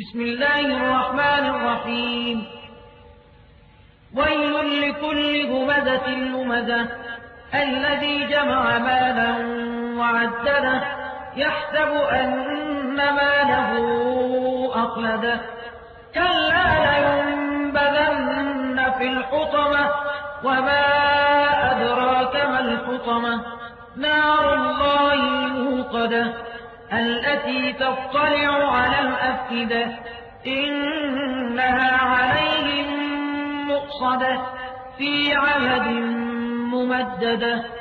بسم الله الرحمن الرحيم ويل لكل همزة لمزة الذي جمع مالا وعدده يحسب أن ماله أخلده كلا لينبذن في الحطمة وما أدراك ما الحطمة نار الله الموقدة التي تطلع على الأفئدة إنها عليهم مؤصدة في عهد ممددة